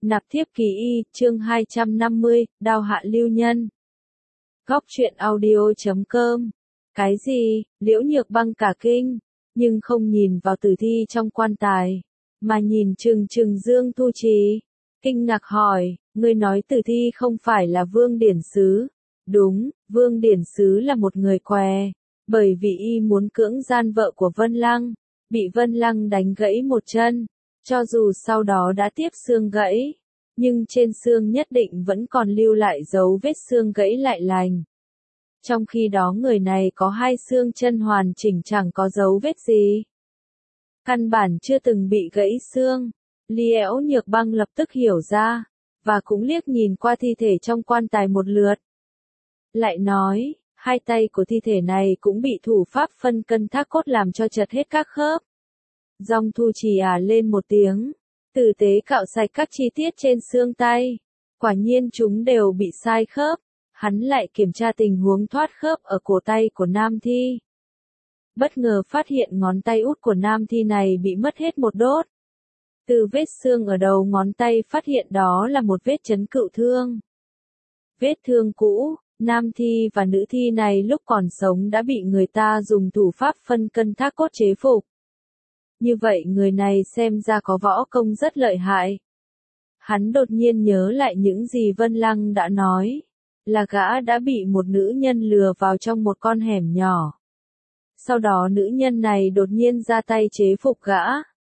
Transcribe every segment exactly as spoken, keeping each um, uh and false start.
Nạp thiếp kỳ y, chương hai trăm năm mươi, đao hạ lưu nhân. Góc truyện audio chấm com. Cái gì? Liễu Nhược Băng cả kinh, nhưng không nhìn vào tử thi trong quan tài, mà nhìn chừng chừng Dương Thu Trì. Kinh ngạc hỏi, ngươi nói tử thi không phải là Vương Điển Sứ? Đúng, Vương Điển Sứ là một người què, bởi vì y muốn cưỡng gian vợ của Vân Lăng, bị Vân Lăng đánh gãy một chân. Cho dù sau đó đã tiếp xương gãy, nhưng trên xương nhất định vẫn còn lưu lại dấu vết xương gãy lại lành. Trong khi đó người này có hai xương chân hoàn chỉnh chẳng có dấu vết gì. Căn bản chưa từng bị gãy xương. Liễu Nhược Băng lập tức hiểu ra, và cũng liếc nhìn qua thi thể trong quan tài một lượt. Lại nói, hai tay của thi thể này cũng bị thủ pháp phân cân thác cốt làm cho chật hết các khớp. Dòng Thu Trì à lên một tiếng, tử tế cạo sạch các chi tiết trên xương tay. Quả nhiên chúng đều bị sai khớp. Hắn lại kiểm tra tình huống thoát khớp ở cổ tay của nam thi. Bất ngờ phát hiện ngón tay út của nam thi này bị mất hết một đốt. Từ vết xương ở đầu ngón tay phát hiện đó là một vết chấn cựu thương. Vết thương cũ, nam thi và nữ thi này lúc còn sống đã bị người ta dùng thủ pháp phân cân thác cốt chế phục. Như vậy người này xem ra có võ công rất lợi hại. Hắn đột nhiên nhớ lại những gì Vân Lăng đã nói, là gã đã bị một nữ nhân lừa vào trong một con hẻm nhỏ. Sau đó nữ nhân này đột nhiên ra tay chế phục gã.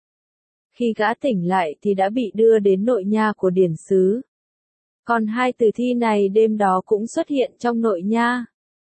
Khi gã tỉnh lại thì đã bị đưa đến nội nha của Điển Sứ. Còn hai tử thi này đêm đó cũng xuất hiện trong nội nha.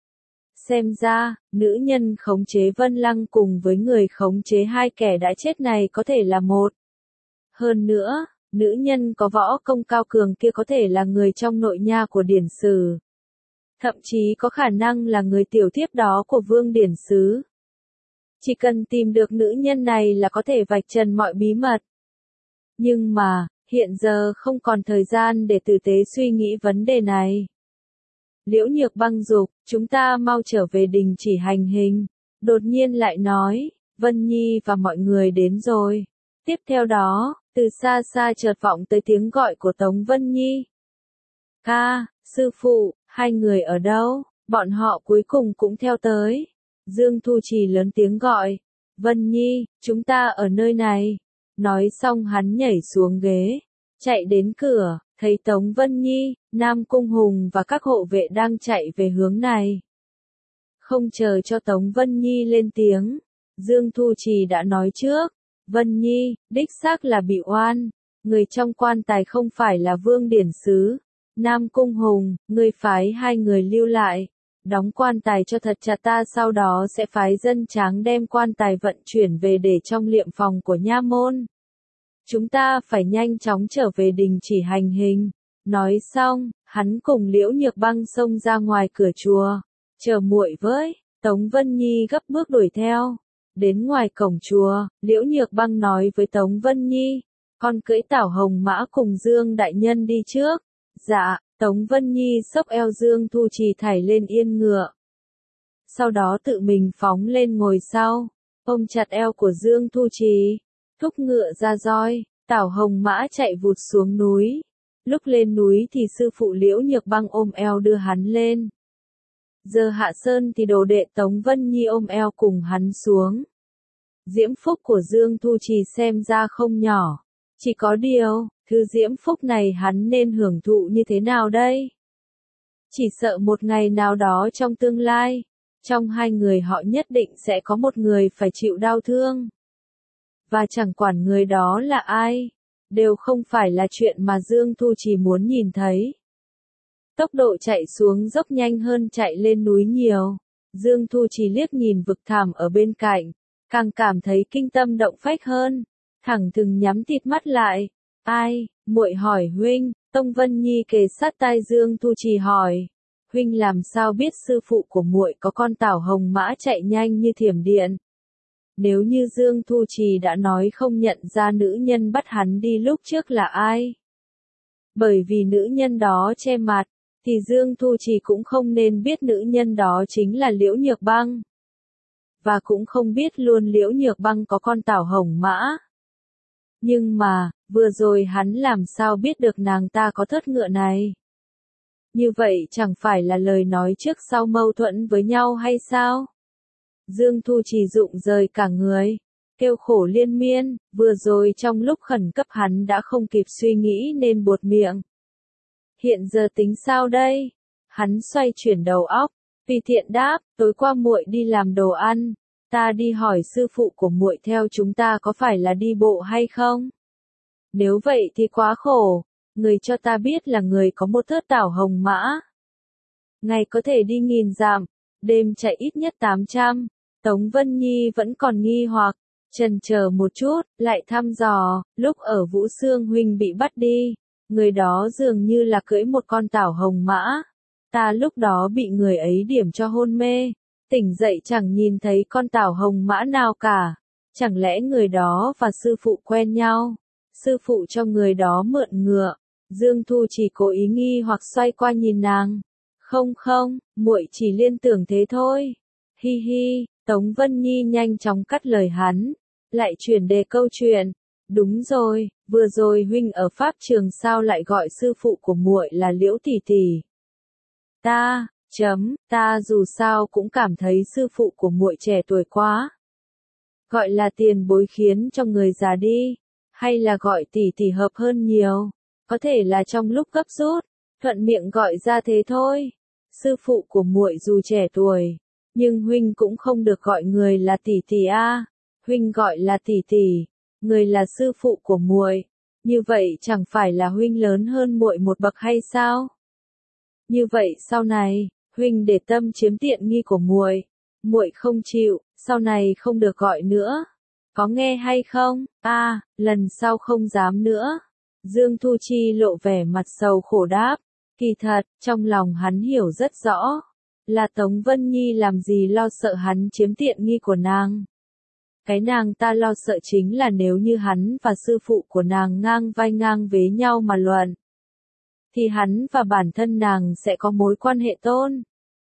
Xem ra, nữ nhân khống chế Vân Lăng cùng với người khống chế hai kẻ đã chết này có thể là một. Hơn nữa, nữ nhân có võ công cao cường kia có thể là người trong nội nha của Điển Sử. Thậm chí có khả năng là người tiểu thiếp đó của Vương Điển Sứ. Chỉ cần tìm được nữ nhân này là có thể vạch trần mọi bí mật. Nhưng mà, hiện giờ không còn thời gian để tử tế suy nghĩ vấn đề này. Liễu Nhược Băng dục, chúng ta mau trở về đình chỉ hành hình. Đột nhiên lại nói, Vân Nhi và mọi người đến rồi. Tiếp theo đó, từ xa xa chợt vọng tới tiếng gọi của Tống Vân Nhi. Ca, sư phụ, hai người ở đâu? Bọn họ cuối cùng cũng theo tới. Dương Thu Trì lớn tiếng gọi. Vân Nhi, chúng ta ở nơi này. Nói xong hắn nhảy xuống ghế, chạy đến cửa, thấy Tống Vân Nhi, Nam Cung Hùng và các hộ vệ đang chạy về hướng này. Không chờ cho Tống Vân Nhi lên tiếng, Dương Thu Trì đã nói trước. Vân Nhi, đích xác là bị oan. Người trong quan tài không phải là Vương Điển Sứ. Nam Cung Hùng, ngươi phái hai người lưu lại. Đóng quan tài cho thật chặt, ta sau đó sẽ phái dân tráng đem quan tài vận chuyển về để trong liệm phòng của nha môn. Chúng ta phải nhanh chóng trở về đình chỉ hành hình. Nói xong, hắn cùng Liễu Nhược Băng xông ra ngoài cửa chùa. Chờ muội với, Tống Vân Nhi gấp bước đuổi theo. Đến ngoài cổng chùa, Liễu Nhược Băng nói với Tống Vân Nhi, con cưỡi Tảo Hồng Mã cùng Dương đại nhân đi trước. Dạ, Tống Vân Nhi xốc eo Dương Thu Trì thảy lên yên ngựa. Sau đó tự mình phóng lên ngồi sau, ôm chặt eo của Dương Thu Trì, thúc ngựa ra roi, Tảo Hồng Mã chạy vụt xuống núi. Lúc lên núi thì sư phụ Liễu Nhược Băng ôm eo đưa hắn lên. Giờ hạ sơn thì đồ đệ Tống Vân Nhi ôm eo cùng hắn xuống. Diễm phúc của Dương Thu Trì xem ra không nhỏ. Chỉ có điều, thứ diễm phúc này hắn nên hưởng thụ như thế nào đây? Chỉ sợ một ngày nào đó trong tương lai, trong hai người họ nhất định sẽ có một người phải chịu đau thương. Và chẳng quản người đó là ai, đều không phải là chuyện mà Dương Thu Trì muốn nhìn thấy. Tốc độ chạy xuống dốc nhanh hơn chạy lên núi nhiều. Dương Thu Trì liếc nhìn vực thẳm ở bên cạnh, càng cảm thấy kinh tâm động phách hơn, thẳng thừng nhắm tịt mắt lại. Ai? Muội hỏi huynh. Tống Vân Nhi kề sát tai Dương Thu Trì hỏi. Huynh làm sao biết sư phụ của muội có con Tảo Hồng Mã chạy nhanh như thiểm điện? Nếu như Dương Thu Trì đã nói không nhận ra nữ nhân bắt hắn đi lúc trước là ai, bởi vì nữ nhân đó che mặt, thì Dương Thu Trì cũng không nên biết nữ nhân đó chính là Liễu Nhược Băng. Và cũng không biết luôn Liễu Nhược Băng có con Tảo Hồng Mã. Nhưng mà, vừa rồi hắn làm sao biết được nàng ta có thớt ngựa này? Như vậy chẳng phải là lời nói trước sau mâu thuẫn với nhau hay sao? Dương Thu Trì rụng rời cả người, kêu khổ liên miên, vừa rồi trong lúc khẩn cấp hắn đã không kịp suy nghĩ nên buột miệng. Hiện giờ tính sao đây? Hắn xoay chuyển đầu óc, Tùy Tiện đáp, tối qua muội đi làm đồ ăn, ta đi hỏi sư phụ của muội theo chúng ta có phải là đi bộ hay không? Nếu vậy thì quá khổ, người cho ta biết là người có một thớt tảo hồng mã. Ngày có thể đi nghìn dặm, đêm chạy ít nhất tám trăm. Tống Vân Nhi vẫn còn nghi hoặc, chần chờ một chút, lại thăm dò, lúc ở Vũ Xương huynh bị bắt đi, người đó dường như là cưỡi một con tảo hồng mã. Ta lúc đó bị người ấy điểm cho hôn mê, tỉnh dậy chẳng nhìn thấy con tảo hồng mã nào cả. Chẳng lẽ người đó và sư phụ quen nhau? Sư phụ cho người đó mượn ngựa. Dương Thu chỉ cố ý nghi hoặc xoay qua nhìn nàng. Không không, muội chỉ liên tưởng thế thôi. Hi hi, Tống Vân Nhi nhanh chóng cắt lời hắn, lại chuyển đề câu chuyện. Đúng rồi, vừa rồi huynh ở pháp trường sao lại gọi sư phụ của muội là Liễu tỷ tỷ? Ta, chấm, ta dù sao cũng cảm thấy sư phụ của muội trẻ tuổi quá. Gọi là tiền bối khiến cho người già đi, hay là gọi tỷ tỷ hợp hơn nhiều, có thể là trong lúc gấp rút, thuận miệng gọi ra thế thôi. Sư phụ của muội dù trẻ tuổi, nhưng huynh cũng không được gọi người là tỷ tỷ a. Huynh gọi là tỷ tỷ, người là sư phụ của muội, như vậy chẳng phải là huynh lớn hơn muội một bậc hay sao? Như vậy sau này, huynh để tâm chiếm tiện nghi của muội, muội không chịu, sau này không được gọi nữa. Có nghe hay không? A, à, lần sau không dám nữa. Dương Thu Chi lộ vẻ mặt sầu khổ đáp, kỳ thật, trong lòng hắn hiểu rất rõ, là Tống Vân Nhi làm gì lo sợ hắn chiếm tiện nghi của nàng. Cái nàng ta lo sợ chính là nếu như hắn và sư phụ của nàng ngang vai ngang vế nhau mà luận, thì hắn và bản thân nàng sẽ có mối quan hệ tôn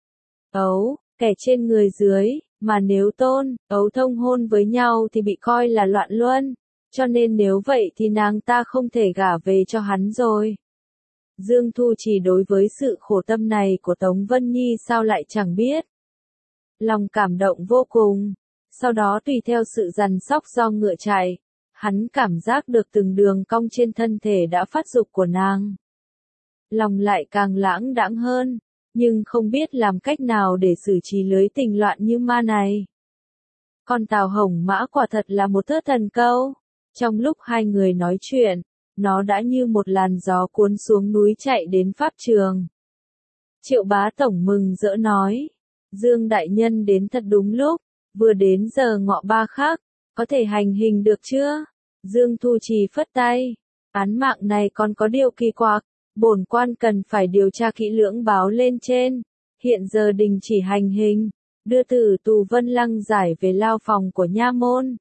ấu, kẻ trên người dưới, mà nếu tôn ấu thông hôn với nhau thì bị coi là loạn luân, cho nên nếu vậy thì nàng ta không thể gả về cho hắn rồi. Dương Thu chỉ đối với sự khổ tâm này của Tống Vân Nhi sao lại chẳng biết. Lòng cảm động vô cùng, sau đó tùy theo sự dằn sóc do ngựa chạy, hắn cảm giác được từng đường cong trên thân thể đã phát dục của nàng. Lòng lại càng lãng đãng hơn, nhưng không biết làm cách nào để xử trí lưới tình loạn như ma này. Con tàu hồng mã quả thật là một thớt thần câu. Trong lúc hai người nói chuyện, nó đã như một làn gió cuốn xuống núi chạy đến pháp trường. Triệu Bá Tổng mừng rỡ nói, Dương Đại Nhân đến thật đúng lúc, vừa đến giờ ngọ ba khắc, có thể hành hình được chưa? Dương Thu Trì phất tay, án mạng này còn có điều kỳ quặc, bổn quan cần phải điều tra kỹ lưỡng báo lên trên, hiện giờ đình chỉ hành hình, đưa tử tù Vân Lăng giải về lao phòng của nha môn.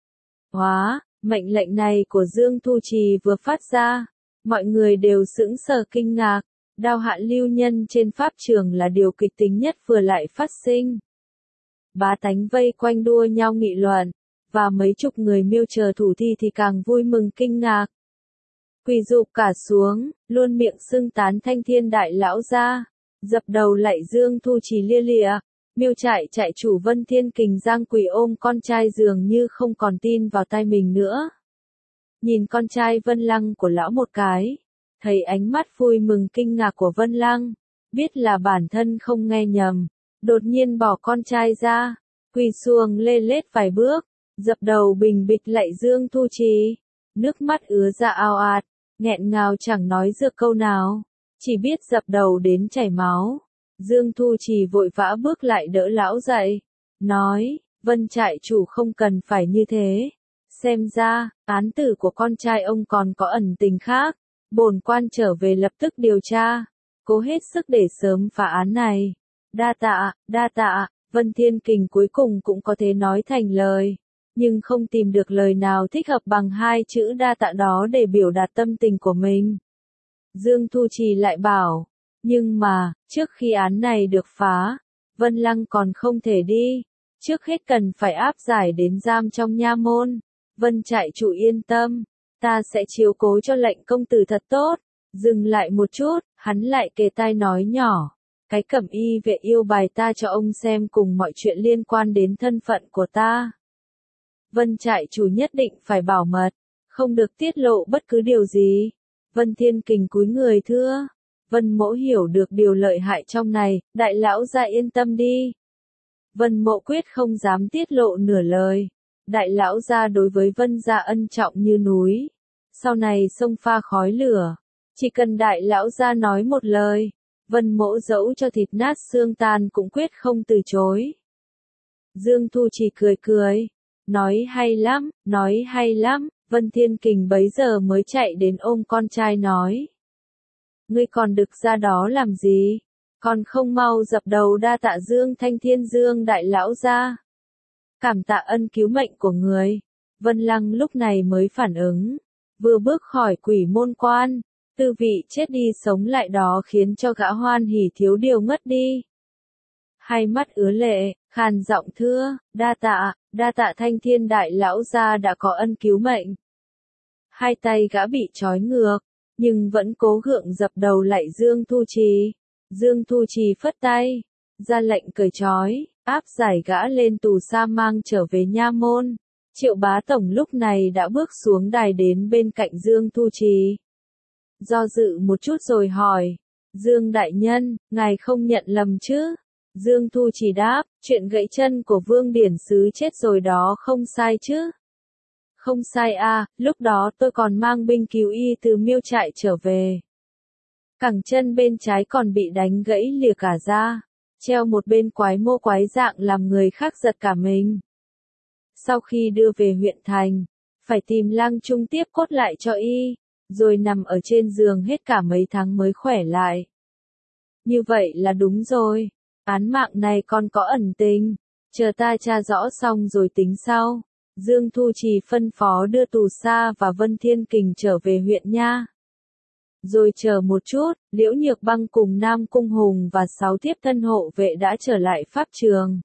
Hóa, mệnh lệnh này của Dương Thu Trì vừa phát ra, mọi người đều sững sờ kinh ngạc, đao hạ lưu nhân trên pháp trường là điều kịch tính nhất vừa lại phát sinh. Bá tánh vây quanh đua nhau nghị luận, và mấy chục người miêu chờ thủ thi thì càng vui mừng kinh ngạc. Quỳ rụp cả xuống, luôn miệng xưng tán Thanh Thiên đại lão ra, dập đầu lạy Dương Thu Trì lia lịa. Miêu trại trại chủ Vân Thiên Kình Giang Quỳ ôm con trai dường như không còn tin vào tai mình nữa. Nhìn con trai Vân Lăng của lão một cái, thấy ánh mắt vui mừng kinh ngạc của Vân Lăng, biết là bản thân không nghe nhầm, đột nhiên bỏ con trai ra, quỳ xuồng lê lết vài bước, dập đầu bình bịch lạy Dương Thu Trì, nước mắt ứa ra ao ạt, nghẹn ngào chẳng nói được câu nào, chỉ biết dập đầu đến chảy máu. Dương Thu Trì vội vã bước lại đỡ lão dậy, nói, Vân trại chủ không cần phải như thế, xem ra, án tử của con trai ông còn có ẩn tình khác, bổn quan trở về lập tức điều tra, cố hết sức để sớm phá án này. Đa tạ, đa tạ, Vân Thiên Kình cuối cùng cũng có thể nói thành lời, nhưng không tìm được lời nào thích hợp bằng hai chữ đa tạ đó để biểu đạt tâm tình của mình. Dương Thu Trì lại bảo, nhưng mà, trước khi án này được phá, Vân Lăng còn không thể đi, trước hết cần phải áp giải đến giam trong nha môn. Vân trại chủ yên tâm, Ta sẽ chiếu cố cho lệnh công tử thật tốt. Dừng lại một chút, hắn lại kề tai nói nhỏ. Cái cẩm y vệ yêu bài ta cho ông xem cùng mọi chuyện liên quan đến thân phận của ta. Vân trại chủ nhất định phải bảo mật, không được tiết lộ bất cứ điều gì. Vân Thiên Kình cúi người thưa. Vân Mỗ hiểu được điều lợi hại trong này, đại lão gia yên tâm đi. Vân Mỗ quyết không dám tiết lộ nửa lời. Đại lão gia đối với Vân gia ân trọng như núi. Sau này sông pha khói lửa, chỉ cần đại lão gia nói một lời, Vân Mỗ dẫu cho thịt nát xương tan cũng quyết không từ chối. Dương Thu Trì cười cười, nói hay lắm, nói hay lắm. Vân Thiên Kình bấy giờ mới chạy đến ôm con trai nói. Ngươi còn đực ra đó làm gì? Còn không mau dập đầu đa tạ Dương Thanh Thiên Dương đại lão gia. Cảm tạ ân cứu mệnh của người. Vân Lăng lúc này mới phản ứng. Vừa bước khỏi quỷ môn quan, tư vị chết đi sống lại đó khiến cho gã hoan hỉ thiếu điều ngất đi. Hai mắt ứa lệ, khàn giọng thưa, đa tạ, đa tạ Thanh Thiên đại lão gia đã có ân cứu mệnh. Hai tay gã bị trói ngược, nhưng vẫn cố gượng dập đầu lạy Dương Thu Trì. Dương Thu Trì phất tay, ra lệnh cởi trói, áp giải gã lên tù sa mang trở về nha môn. Triệu Bá Tổng lúc này đã bước xuống đài đến bên cạnh Dương Thu Trì. Do dự một chút rồi hỏi, Dương Đại Nhân, ngài không nhận lầm chứ? Dương Thu Trì đáp, chuyện gãy chân của Vương Điển Sứ chết rồi đó không sai chứ? Không sai à, lúc đó tôi còn mang binh cứu y từ Miêu trại trở về. Cẳng chân bên trái còn bị đánh gãy lìa cả ra, treo một bên quái mô quái dạng làm người khác giật cả mình. Sau khi đưa về huyện thành, phải tìm Lang Trung tiếp cốt lại cho y, rồi nằm ở trên giường hết cả mấy tháng mới khỏe lại. Như vậy là đúng rồi, án mạng này còn có ẩn tình, chờ ta tra rõ xong rồi tính sau. Dương Thu Trì phân phó đưa Tù Sa và Vân Thiên Kình trở về huyện nha. Rồi chờ một chút, Liễu Nhược Băng cùng Nam Cung Hùng và sáu thiếp thân hộ vệ đã trở lại pháp trường.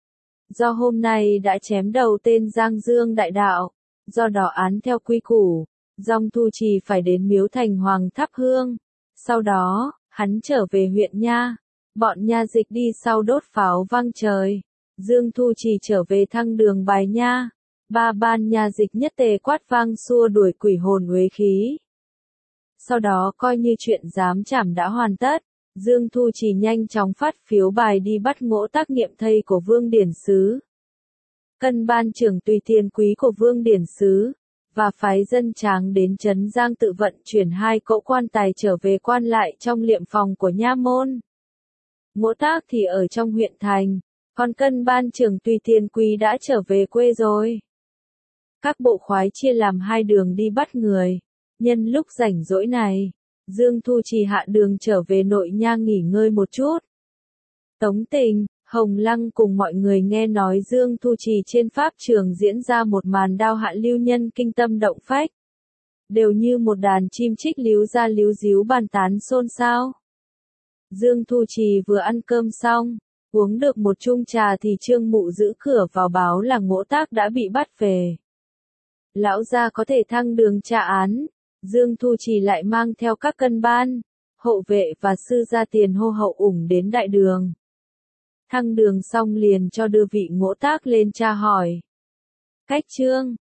Do hôm nay đã chém đầu tên Giang Dương đại đạo, do đó án theo quy củ, Dòng Thu Trì phải đến miếu thành Hoàng thắp hương. Sau đó, hắn trở về huyện nha, bọn nha dịch đi sau đốt pháo vang trời. Dương Thu Trì trở về thăng đường bài nha. Ba ban nha dịch nhất tề quát vang xua đuổi quỷ hồn uế khí. Sau đó coi như chuyện giám trảm đã hoàn tất, Dương Thu Trì nhanh chóng phát phiếu bài đi bắt Ngỗ Tác nghiệm thây của Vương Điển Sứ. Cân ban trưởng tùy thiên quý của Vương Điển Sứ, và phái dân tráng đến trấn Giang tự vận chuyển hai cỗ quan tài trở về quan lại trong liệm phòng của nha môn. Ngỗ Tác thì ở trong huyện thành, còn cân ban trưởng tùy thiên quý đã trở về quê rồi. Các bộ khoái chia làm hai đường đi bắt người. Nhân lúc rảnh rỗi này, Dương Thu Trì hạ đường trở về nội nha nghỉ ngơi một chút. Tống Tình, Hồng Lăng cùng mọi người nghe nói Dương Thu Trì trên pháp trường diễn ra một màn đao hạ lưu nhân kinh tâm động phách. Đều như một đàn chim trích líu ra líu díu bàn tán xôn xao. Dương Thu Trì vừa ăn cơm xong, uống được một chung trà thì Trương Mụ giữ cửa vào báo là Ngỗ Tác đã bị bắt về. Lão gia có thể thăng đường tra án. Dương Thu Trì lại mang theo các cân ban, hộ vệ và sư gia tiền hô hậu ủng đến đại đường. Thăng đường xong liền cho đưa vị Ngỗ Tác lên tra hỏi. Cách trương,